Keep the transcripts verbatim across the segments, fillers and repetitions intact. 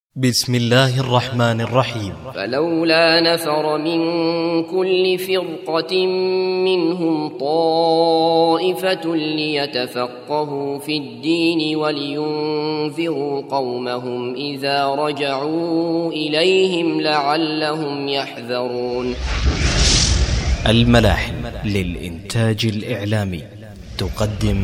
بسم الله الرحمن الرحيم. فلولا نفر من كل فرقة منهم طائفة ليتفقهوا في الدين ولينذروا قومهم إذا رجعوا إليهم لعلهم يحذرون. الملاحم للإنتاج الإعلامي تقدم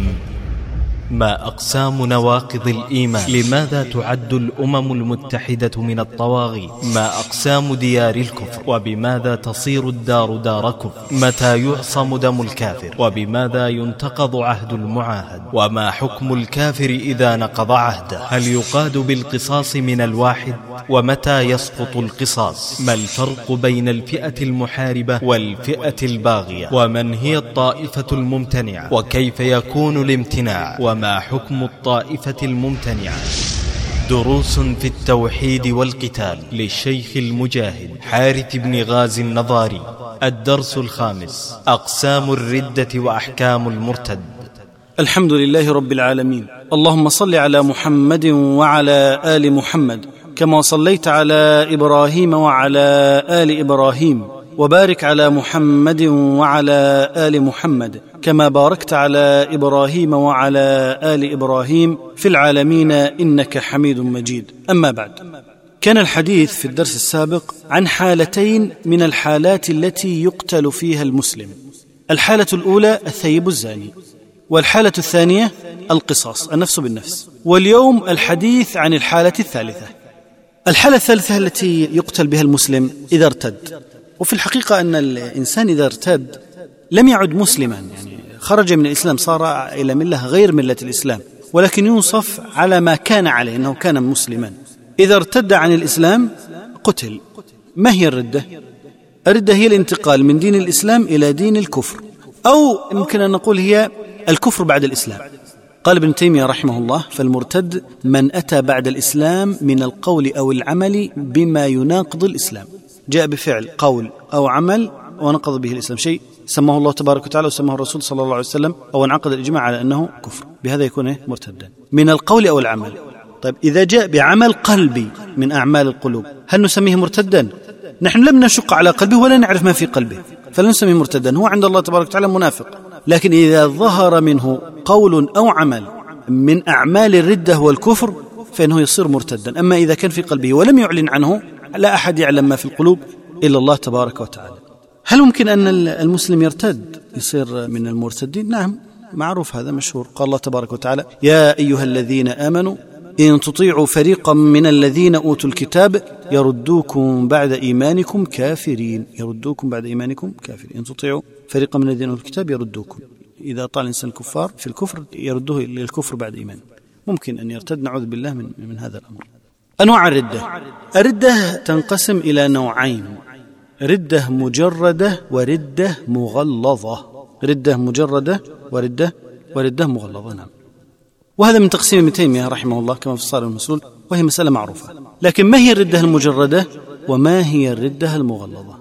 ما أقسام نواقض الإيمان. لماذا تعد الأمم المتحدة من الطواغيت؟ ما أقسام ديار الكفر؟ وبماذا تصير الدار دار كفر؟ متى يعصم دم الكافر؟ وبماذا ينتقض عهد المعاهد؟ وما حكم الكافر إذا نقض عهده؟ هل يقاد بالقصاص من الواحد؟ ومتى يسقط القصاص؟ ما الفرق بين الفئة المحاربة والفئة الباغية؟ ومن هي الطائفة الممتنعة؟ وكيف يكون الامتناع؟ وما حكم الطائفة الممتنعة؟ دروس في التوحيد والقتال للشيخ المجاهد حارث بن غازي النظاري. الدرس الخامس: أقسام الردة وأحكام المرتد. الحمد لله رب العالمين، اللهم صل على محمد وعلى آل محمد كما صليت على إبراهيم وعلى آل إبراهيم، وبارك على محمد وعلى آل محمد كما باركت على إبراهيم وعلى آل إبراهيم في العالمين إنك حميد مجيد. أما بعد، كان الحديث في الدرس السابق عن حالتين من الحالات التي يقتل فيها المسلم. الحالة الأولى الثيب الزاني، والحالة الثانية القصاص، النفس بالنفس. واليوم الحديث عن الحالة الثالثة. الحالة الثالثة التي يقتل بها المسلم إذا ارتد. وفي الحقيقة أن الإنسان إذا ارتد لم يعد مسلما، يعني خرج من الإسلام، صار إلى ملة غير ملة الإسلام، ولكن يوصف على ما كان عليه أنه كان مسلما. إذا ارتد عن الإسلام قتل. ما هي الردة؟ الردة هي الانتقال من دين الإسلام إلى دين الكفر، أو يمكن أن نقول هي الكفر بعد الإسلام. قال ابن تيمية رحمه الله: فالمرتد من أتى بعد الإسلام من القول أو العمل بما يناقض الإسلام، جاء بفعل قول أو عمل ونقض به الإسلام، شيء سماه الله تبارك وتعالى وسماه الرسول صلى الله عليه وسلم، أو انعقد الإجماع على أنه كفر، بهذا يكون مرتدا من القول أو العمل. طيب، إذا جاء بعمل قلبي من أعمال القلوب، هل نسميه مرتدا؟ نحن لم نشق على قلبه ولا نعرف ما في قلبه، فلا نسميه مرتدا، هو عند الله تبارك وتعالى منافق. لكن إذا ظهر منه قول أو عمل من أعمال الردة والكفر فإنه يصير مرتدا. أما إذا كان في قلبه ولم يعلن عنه، لا أحد يعلم ما في القلوب إلا الله تبارك وتعالى. هل ممكن أن المسلم يرتد يصير من المرتدين؟ نعم، معروف، هذا مشهور. قال الله تبارك وتعالى: يا أيها الذين آمنوا إن تطيعوا فريقا من الذين أوتوا الكتاب يردوكم بعد إيمانكم كافرين. يردوكم بعد إيمانكم كافرين. إن تطيعوا فريقا من الذين أوتوا الكتاب يردوكم. إذا طال الإنسان كفار في الكفر يردوه للكفر بعد إيمان. ممكن أن يرتد، نعوذ بالله من, من هذا الأمر. أنواع الردة. الردة تنقسم إلى نوعين: ردة مجردة وردة مغلظة. ردة مجردة وردة وردة مغلظة. نعم. وهذا من تقسيم ابن تيمية رحمه الله كما في الصارم المسلول، وهي مسألة معروفة. لكن ما هي الردة المجردة وما هي الردة المغلظة؟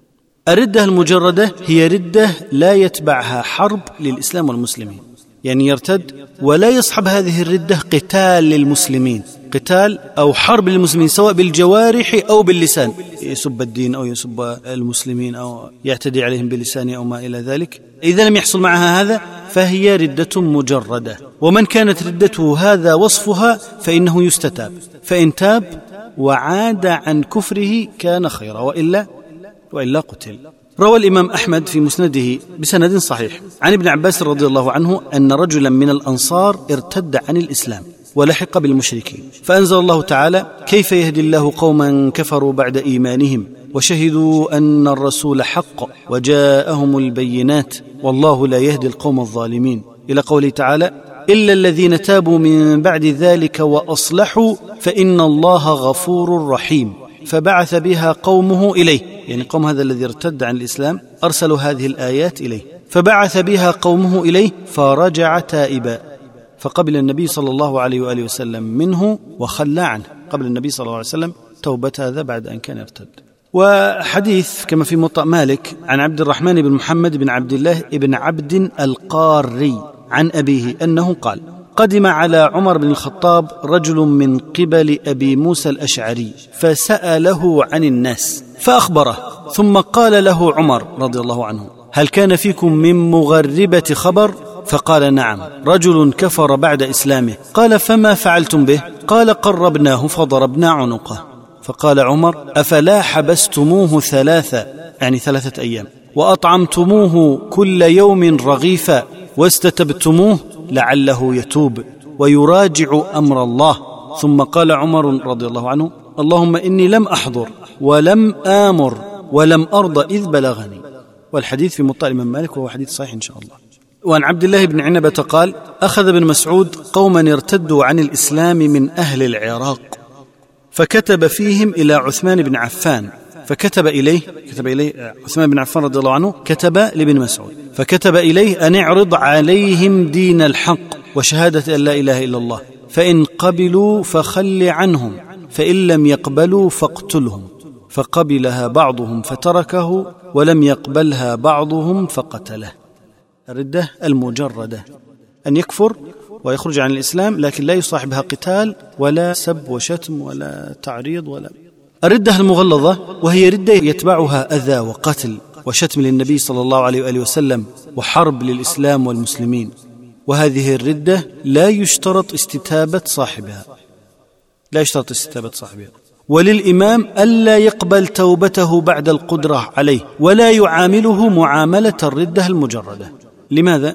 الردة المجردة هي ردة لا يتبعها حرب للإسلام والمسلمين، يعني يرتد ولا يصحب هذه الردة قتال للمسلمين، قتال أو حرب للمسلمين، سواء بالجوارح أو باللسان، يسب الدين أو يسب المسلمين أو يعتدي عليهم بلسانه أو ما إلى ذلك. إذا لم يحصل معها هذا فهي ردة مجردة. ومن كانت ردته هذا وصفها فإنه يستتاب، فإن تاب وعاد عن كفره كان خيرا، وإلا وإلا قتل. روى الإمام أحمد في مسنده بسند صحيح عن ابن عباس رضي الله عنه أن رجلا من الأنصار ارتد عن الإسلام ولحق بالمشركين، فأنزل الله تعالى: كيف يهدي الله قوما كفروا بعد إيمانهم وشهدوا أن الرسول حق وجاءهم البينات والله لا يهدي القوم الظالمين، إلى قوله تعالى: إلا الذين تابوا من بعد ذلك وأصلحوا فإن الله غفور رحيم. فبعث بها قومه إليه، يعني قوم هذا الذي ارتد عن الإسلام أرسلوا هذه الآيات إليه، فبعث بها قومه إليه فرجع تائبا، فقبل النبي صلى الله عليه وآله وسلم منه وخلى عنه. قبل النبي صلى الله عليه وسلم توبة هذا بعد أن كان ارتد. وحديث كما في موطأ مالك عن عبد الرحمن بن محمد بن عبد الله بن عبد القاري عن أبيه أنه قال: قدم على عمر بن الخطاب رجل من قبل أبي موسى الأشعري فسأله عن الناس فأخبره، ثم قال له عمر رضي الله عنه: هل كان فيكم من مغربة خبر؟ فقال: نعم، رجل كفر بعد إسلامه. قال: فما فعلتم به؟ قال: قربناه فضربنا عنقه. فقال عمر: أفلا حبستموه ثلاثة، يعني ثلاثة أيام، وأطعمتموه كل يوم رغيفا واستتبتموه لعله يتوب ويراجع أمر الله؟ ثم قال عمر رضي الله عنه: اللهم إني لم أحضر ولم آمر ولم أرض إذ بلغني. والحديث في موطأ الإمام مالك وهو حديث صحيح إن شاء الله. وعن عبد الله بن عنبة قال: أخذ ابن مسعود قوما ارتدوا عن الإسلام من أهل العراق، فكتب فيهم إلى عثمان بن عفان، فكتب إليه كتب إليه عثمان بن عفان رضي الله عنه كتب لابن مسعود، فكتب إليه أن اعرض عليهم دين الحق وشهادة أن لا إله إلا الله، فإن قبلوا فخل عنهم، فإن لم يقبلوا فاقتلهم. فقبلها بعضهم فتركه، ولم يقبلها بعضهم فقتله. الردة المجردة أن يكفر ويخرج عن الإسلام لكن لا يصاحبها قتال ولا سب وشتم ولا تعريض ولا. الردة المغلظة وهي ردة يتبعها أذى وقتل وشتم للنبي صلى الله عليه وآله وسلم وحرب للإسلام والمسلمين، وهذه الردة لا يشترط استتابة صاحبها لا يشترط استتابة صاحبها وللإمام ألا يقبل توبته بعد القدرة عليه، ولا يعامله معاملة الردة المجردة. لماذا؟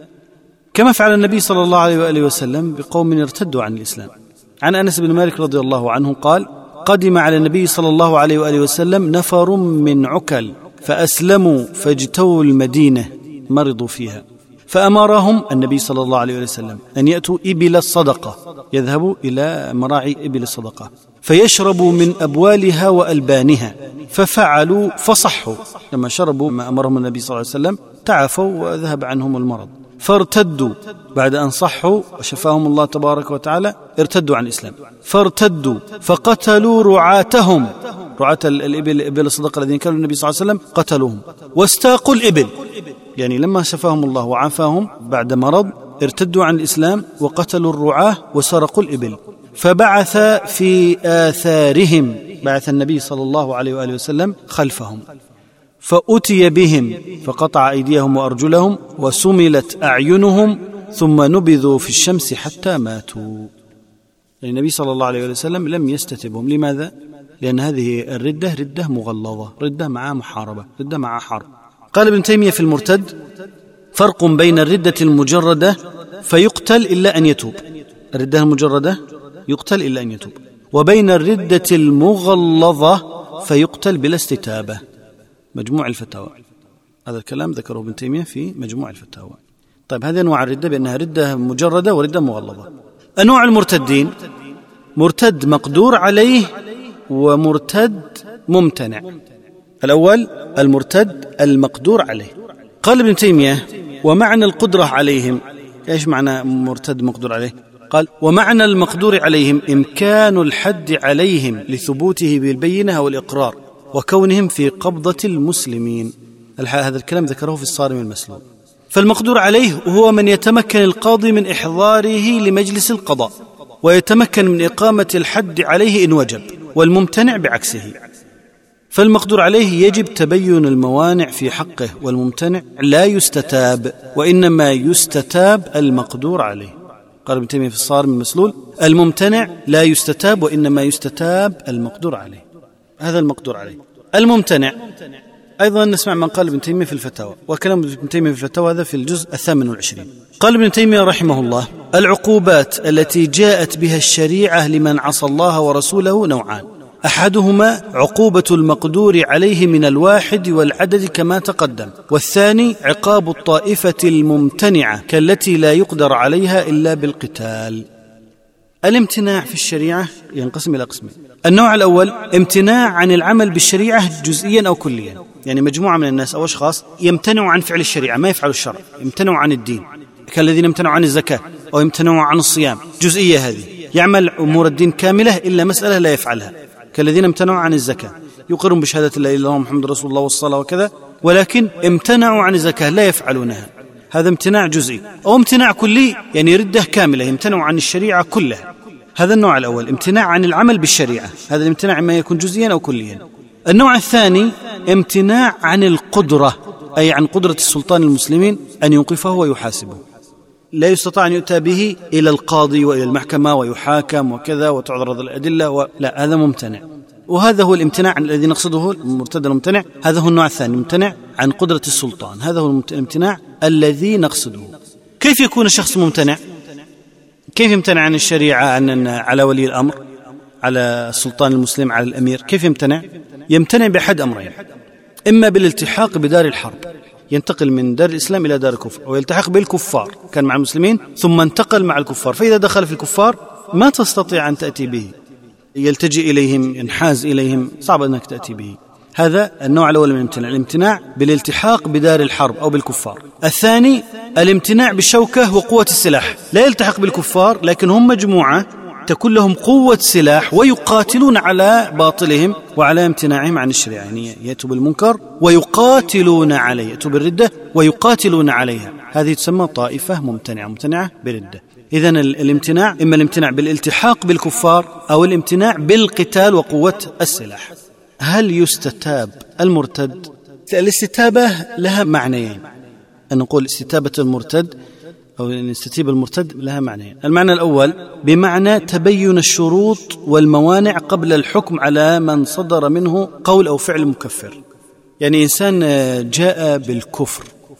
كما فعل النبي صلى الله عليه وآله وسلم بقوم ارتدوا عن الإسلام. عن أنس بن مالك رضي الله عنه قال: قدم على النبي صلى الله عليه وآله وسلم نفر من عكل فأسلموا فاجتووا المدينة، مرضوا فيها، فأمرهم النبي صلى الله عليه وسلم أن يأتوا إبل الصدقة، يذهبوا إلى مراعي إبل الصدقة فيشربوا من أبوالها وألبانها، ففعلوا فصحوا، لما شربوا ما أمرهم النبي صلى الله عليه وسلم تعافوا وذهب عنهم المرض، فارتدوا بعد أن صحوا وشفاهم الله تبارك وتعالى، ارتدوا عن الإسلام، فارتدوا فقتلوا رعاتهم، رعاة الإبل إبل الصدقة الذين كانوا النبي صلى الله عليه وسلم قتلوهم، واستاقوا الإبل، يعني لما شفاهم الله وعافاهم بعد مرض ارتدوا عن الإسلام وقتلوا الرعاة وسرقوا الإبل. فبعث في آثارهم، بعث النبي صلى الله عليه وآله وسلم خلفهم، فأتي بهم فقطع أيديهم وأرجلهم وسملت أعينهم ثم نبذوا في الشمس حتى ماتوا. يعني النبي صلى الله عليه وسلم لم يستتبهم. لماذا؟ لأن هذه الردة ردة مغلظة، ردة مع محاربة، ردة مع حرب. قال ابن تيمية في المرتد: فرق بين الردة المجردة فيقتل إلا أن يتوب، الردة المجردة يقتل إلا أن يتوب، وبين الردة المغلظة فيقتل بلا استتابة. مجموع الفتاوى، هذا الكلام ذكره ابن تيمية في مجموع الفتاوى. طيب، هذه أنواع الردة بأنها ردة مجردة وردة مغلظة. أنواع المرتدين: مرتد مقدور عليه ومرتد ممتنع. الأول المرتد المقدور عليه. قال ابن تيمية: ومعنى القدرة عليهم، إيش معنى مرتد مقدور عليه؟ قال: ومعنى المقدور عليهم إمكان الحد عليهم لثبوته بالبينة والإقرار وكونهم في قبضة المسلمين. هذا الكلام ذكره في الصارم المسلول. فالمقدور عليه هو من يتمكن القاضي من إحضاره لمجلس القضاء ويتمكن من إقامة الحد عليه إن وجب، والممتنع بعكسه. فالمقدور عليه يجب تبين الموانع في حقه، والممتنع لا يستتاب، وإنما يستتاب المقدور عليه. قال ابن تيمية في الصارم المسلول: الممتنع لا يستتاب وإنما يستتاب المقدور عليه. هذا المقدور عليه. الممتنع أيضا نسمع من قال ابن تيمية في الفتاوى، وكلام ابن تيمية في الفتاوى هذا في الجزء الثامن والعشرين. قال ابن تيمية رحمه الله: العقوبات التي جاءت بها الشريعة لمن عصى الله ورسوله نوعان: أحدهما عقوبة المقدور عليه من الواحد والعدد كما تقدم، والثاني عقاب الطائفة الممتنعة كالتي لا يقدر عليها إلا بالقتال. الامتناع في الشريعة ينقسم إلى قسمين: النوع الأول امتناع عن العمل بالشريعة جزئيا أو كليا، يعني مجموعة من الناس أو أشخاص يمتنعوا عن فعل الشريعة، ما يفعلوا الشرع، يمتنعوا عن الدين، كالذين امتنعوا عن الزكاة أو يمتنعوا عن الصيام، جزئية هذه، يعمل أمور الدين كاملة إلا مسألة لا يفعلها، كالذين امتنعوا عن الزكاة، يقرون بشهادة لا إله إلا الله محمد رسول الله والصلاة وكذا، ولكن امتنعوا عن الزكاة لا يفعلونها. هذا امتناع جزئي، أو امتناع كلي يعني ردة كاملة يمتنع عن الشريعة كلها. هذا النوع الأول، امتناع عن العمل بالشريعة، هذا الامتناع ما يكون جزئيا أو كليا. النوع الثاني امتناع عن القدرة، أي عن قدرة السلطان المسلمين أن يوقفه ويحاسبه، لا يستطيع أن يؤتى به إلى القاضي وإلى المحكمة ويحاكم وكذا وتعرض الأدلة و... لا، هذا ممتنع. وهذا هو الامتناع الذي نقصده المرتد الممتنع، هذا هو النوع الثاني، ممتنع عن قدرة السلطان، هذا هو الامتناع الذي نقصده. كيف يكون الشخص ممتنع؟ كيف يمتنع عن الشريعة، عن على ولي الأمر، على السلطان المسلم، على الأمير؟ كيف يمتنع؟ يمتنع بأحد أمرين، إما بالالتحاق بدار الحرب، ينتقل من دار الإسلام إلى دار الكفر، أو يلتحق بالكفار، كان مع المسلمين ثم انتقل مع الكفار، فإذا دخل في الكفار ما تستطيع أن تأتي به، يلتجئ إليهم، ينحاز إليهم، صعب أنك تأتي به. هذا النوع الأول من الامتناع، الامتناع بالالتحاق بدار الحرب أو بالكفار. الثاني الامتناع بالشوكة وقوة السلاح، لا يلتحق بالكفار لكن هم مجموعة تكون لهم قوة سلاح ويقاتلون على باطلهم وعلى امتناعهم عن الشريعة، يعني يأتوا بالمنكر ويقاتلون عليه، يأتوا بالردة ويقاتلون عليها، هذه تسمى طائفة ممتنعة، ممتنعة بالردة. إذن الامتناع إما الامتناع بالالتحاق بالكفار أو الامتناع بالقتال وقوة السلاح. هل يستتاب المرتد؟ الاستتابة لها معنيين، أن نقول استتابة المرتد أو أن يستتيب المرتد لها معنيين. المعنى الأول بمعنى تبين الشروط والموانع قبل الحكم على من صدر منه قول أو فعل مكفر، يعني إنسان جاء بالكفر،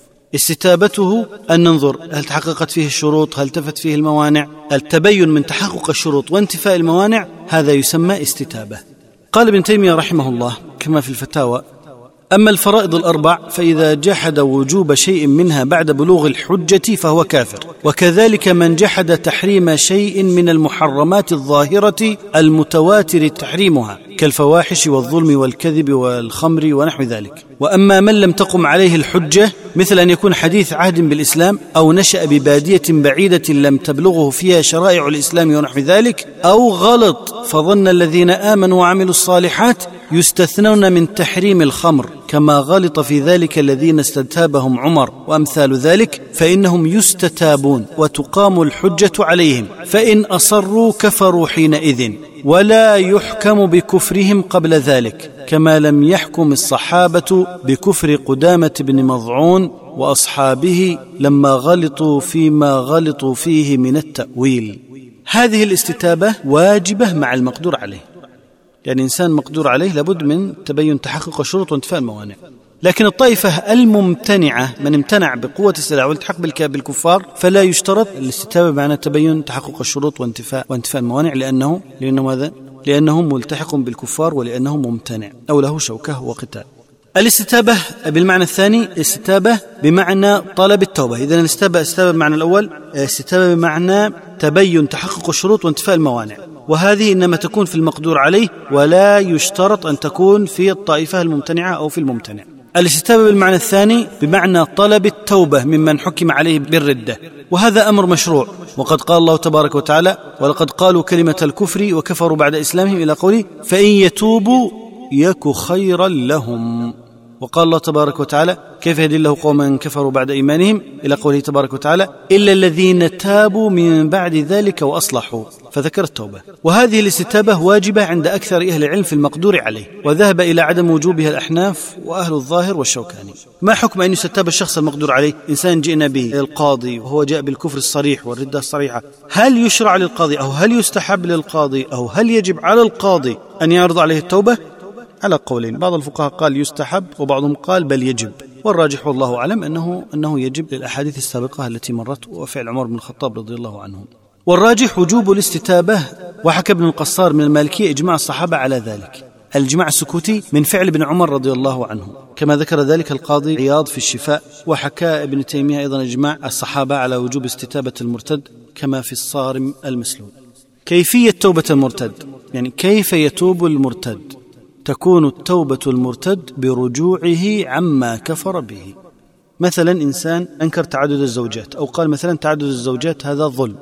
استتابته أن ننظر هل تحققت فيه الشروط، هل تفت فيه الموانع، التبين من تحقق الشروط وانتفاء الموانع، هذا يسمى استتابة. قال ابن تيمية رحمه الله كما في الفتاوى: أما الفرائض الأربع فإذا جحد وجوب شيء منها بعد بلوغ الحجة فهو كافر، وكذلك من جحد تحريم شيء من المحرمات الظاهرة المتواتر تحريمها كالفواحش والظلم والكذب والخمر ونحو ذلك. وأما من لم تقم عليه الحجة، مثل أن يكون حديث عهد بالإسلام أو نشأ ببادية بعيدة لم تبلغه فيها شرائع الإسلام ونحو ذلك، أو غلط فظن الذين آمنوا وعملوا الصالحات يستثنون من تحريم الخمر كما غلط في ذلك الذين استتابهم عمر وأمثال ذلك، فإنهم يستتابون وتقام الحجة عليهم، فإن أصروا كفروا حينئذ، ولا يحكم بكفرهم قبل ذلك، كما لم يحكم الصحابة بكفر قدامة بن مضعون وأصحابه لما غلطوا فيما غلطوا فيه من التأويل. هذه الاستتابة واجبة مع المقدور عليه، يعني إنسان مقدور عليه لابد من تبين تحقق الشروط وانتفاء الموانع. لكن الطائفة الممتنعة من امتنع بقوة السلاح والتحق بالكفار فلا يشترط الاستتابة معنى تبين تحقق الشروط وانتفاء وانتفاء الموانع، لأنه لأنه ماذا؟ لأنه ملتحق بالكفار ولأنه ممتنع أو له شوكة وقتال. الاستتابة بالمعنى الثاني استتابة بمعنى طلب التوبة. إذن الاستتابة استتابة بمعنى الأول استتابة بمعنى تبين تحقق الشروط وانتفاء الموانع، وهذه إنما تكون في المقدور عليه ولا يشترط أن تكون في الطائفة الممتنعة أو في الممتنع. الاستتابة بالمعنى الثاني بمعنى طلب التوبة ممن حكم عليه بالردة، وهذا أمر مشروع، وقد قال الله تبارك وتعالى: ولقد قالوا كلمة الكفر وكفروا بعد إسلامهم، إلى قوله: فإن يتوبوا يك خيرا لهم. وقال الله تبارك وتعالى: كيف يهدي الله قوما كفروا بعد إيمانهم، إلى قوله تبارك وتعالى: إلا الذين تابوا من بعد ذلك وأصلحوا، فذكر التوبة. وهذه الاستتابة واجبة عند أكثر أهل العلم في المقدور عليه، وذهب إلى عدم وجوبها الأحناف وأهل الظاهر والشوكاني. ما حكم أن يستتاب الشخص المقدور عليه؟ إنسان جئنا به القاضي وهو جاء بالكفر الصريح والردة الصريحة، هل يشرع للقاضي أو هل يستحب للقاضي أو هل يجب على القاضي أن يعرض عليه التوبة؟ على قولين، بعض الفقهاء قال يستحب وبعضهم قال بل يجب، والراجح والله أعلم أنه, أنه يجب للأحاديث السابقة التي مرت وفعل عمر بن الخطاب رضي الله عنه. والراجح وجوب الاستتابة، وحكى ابن القصار من المالكية إجماع الصحابة على ذلك، الإجماع السكوتي من فعل ابن عمر رضي الله عنه، كما ذكر ذلك القاضي عياض في الشفاء، وحكى ابن تيمية أيضا إجماع الصحابة على وجوب استتابة المرتد كما في الصارم المسلول. كيفية توبة المرتد، يعني كيف يتوب المرتد؟ تكون التوبة المرتد برجوعه عما كفر به. مثلا إنسان أنكر تعدد الزوجات، أو قال مثلا تعدد الزوجات هذا ظلم،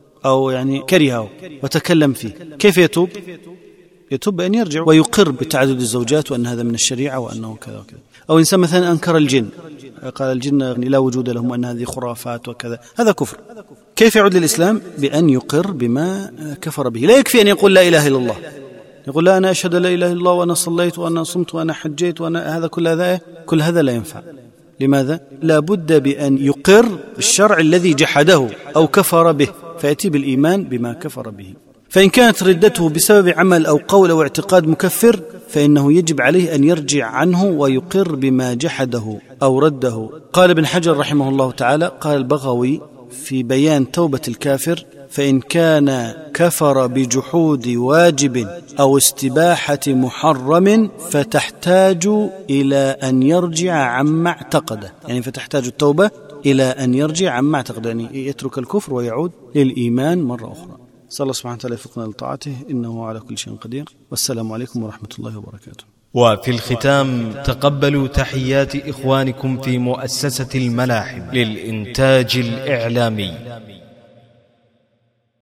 أو يعني كرهه وتكلم فيه، كيف يتوب؟ يتوب بأن يرجع ويقر بتعدد الزوجات وأن هذا من الشريعة وأنه كذا وكذا. أو إنسان مثلا أنكر الجن، قال الجن لا وجود لهم وأن هذه خرافات وكذا، هذا كفر. كيف يعود للإسلام؟ بأن يقر بما كفر به. لا يكفي أن يقول لا إله إلا الله، يقول لا أنا أشهد لا إله إلا الله وأنا صليت وأنا صمت وأنا حجيت وأنا هذا، كل هذا كل هذا لا ينفع. لماذا؟ لا بد بأن يقر بالشرع الذي جحده أو كفر به، فيأتي بالإيمان بما كفر به. فإن كانت ردته بسبب عمل أو قول أو اعتقاد مكفر فإنه يجب عليه أن يرجع عنه ويقر بما جحده أو رده. قال ابن حجر رحمه الله تعالى، قال البغوي في بيان توبة الكافر: فإن كان كفر بجحود واجب أو استباحة محرم فتحتاج إلى أن يرجع عما اعتقده، يعني فتحتاج التوبة إلى أن يرجع عما اعتقده، يعني يترك الكفر ويعود للإيمان مرة أخرى. صلى الله سبحانه وتعالى يوفقنا لطاعته، إنه على كل شيء قدير. والسلام عليكم ورحمة الله وبركاته. وفي الختام تقبلوا تحيات إخوانكم في مؤسسة الملاحم للإنتاج الإعلامي.